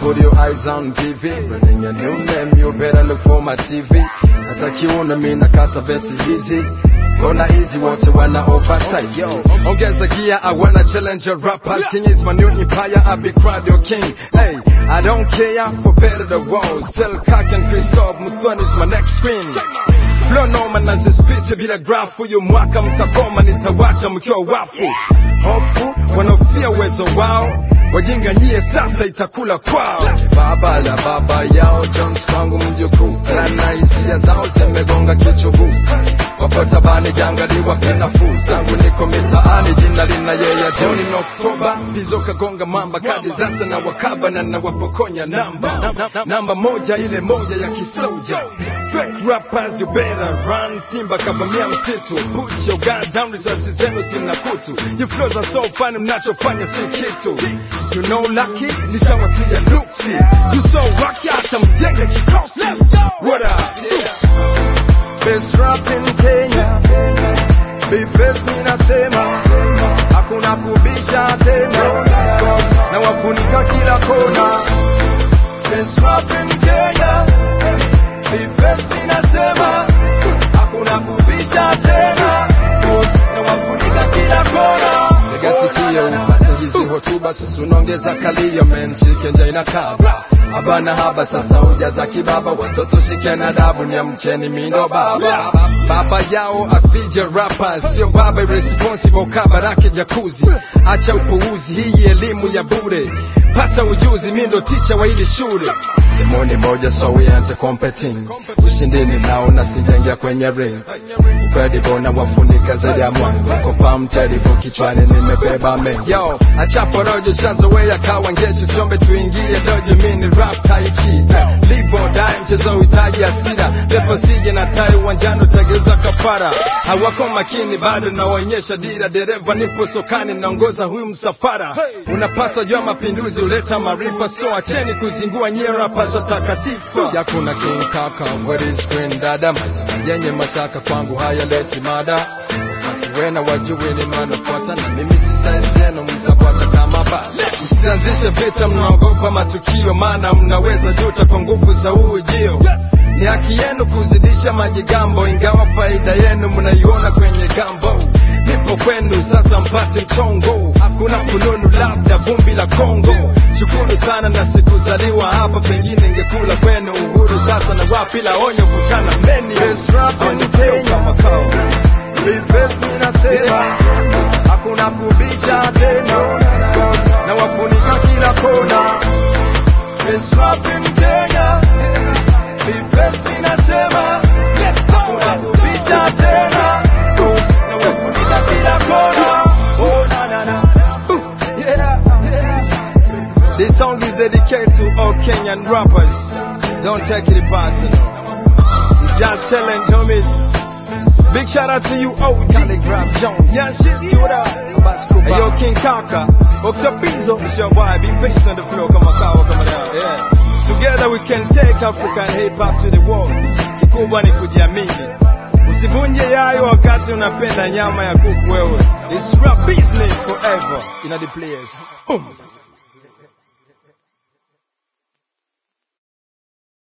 put your eyes on TV. Bringing a new name, you better look for my CV. Natakiuna mimi nakata besi easy. Gonna easy wote wana oversight. Yo, ongeza gear, I wanna challenge your rappers. King is my new empire, I be crowd your king. Hey, I don't care for better the walls. Tell Kak and Christophe Muthoni is my next screen. Flow noma na zispiti bila grafu. Yu mwaka mtakoma nitawacha mkiwa wafu. Hofu, wanofia uwezo wao. Wajinga nyie sasa itakula kwao. Baba la baba yao, Jones kwangu mjukuu. Lana hisia zao zimegonga kichuguu. Wapota bani jangaliwa penafu. Zangu niko mitaani jina lina yeye Johnny Oktoba. Pizo kagonga mamba kadi zasta na wakaba na wapokonya namba. Namba moja ile moja ya kisoja. Fake rappers you better run. Simba kavamia msitu. Put your guard down, risasi zenu zina kutu. Your flows are so funny, mnachofanya si kitu. You know lucky, nishawatia luksi. You so rocky, hata mjenge kikosi. What up? Best rap in Kenya. Bifest minasema hakuna kubisha tena. Cause na wafunika kila kona. Best rap in Kenya. Bifest minasema hakuna kubisha tena. Cause na wafunika kila kona. Tega sikio upate hizi hotuba. Susunongeza kalio men shike nja inakaba. Abana haba sasa uja za kibaba. Watoto shike na dabu ni mkeni mindo baba. Baba yao afija rappers. Sio baba irresponsible kabarake jacuzzi. Acha upuuzi hii elimu ya bure. Pata ujuzi mindo teacher wa hili shule. Timoni moja so we ante competing. Ushindini nao na sijengia kwenye ring. Incredible na wafunika zaidi ya mwangu. Kopa mteribu kichwani nimebeba me. Yo, acha porojo shazowea kawa ngechi. Sombe tuingie dojo mini rap taichi. Live or die mchezo uhitaji asira. Lepo sije na tai uwanjano tageuza kafara. Hawako makini bado na waonyesha dira. Dereva nipo sokani naongoza huyu msafara. Unapaswa jua mapinduzi uleta marifa. So acheni kuzingua nye rappers wataka sifa. Si hakuna King Kaka, what is Green Dada. Yenye mashaka kwangu haya leti mada. Wasiwena wajue ni manafuata. Na mimi si size yenu mtafuata kama bada. Msianzishe vita mnaogopa matukio. Maana mnaweza juta kwa nguvu za ujio. Ni haki yenu kuzidisha majigambo. Ingawa faida yenu mnaiona kwenye gambo. Nipo kwenu sasa mpate mchongo. Hakuna fununu labda vumbi la Kongo. Shukuru sana na sikuzaliwa hapa. Pengine ngekula kwenu uhuru sasa na wapi la onyo kuchana meni. Best rap in Kenya. Bifest minasema hakuna kubisha tena. Cause na wafunika kila kona. Best rap in Kenya. Bifest minasema hakuna kubisha tena. Cause na wafunika kila kona. Oh na na na. Yeah. This song is dedicated to all Kenyan rappers. Don't take it personal. It's just challenge homies. Big shout out to you, OG Telegraph Jones. Yeah, shit, what up? Hey, yo, King Kaka. Octapizo, it's your boy. Be face on the floor, come on, yeah. Together we can take African hip hop to the world. Kikubwa ni kujiamini. Usivunje yayo wakati unapenda nyama ya kuku wewe. It's rap business forever. In the place. Boom.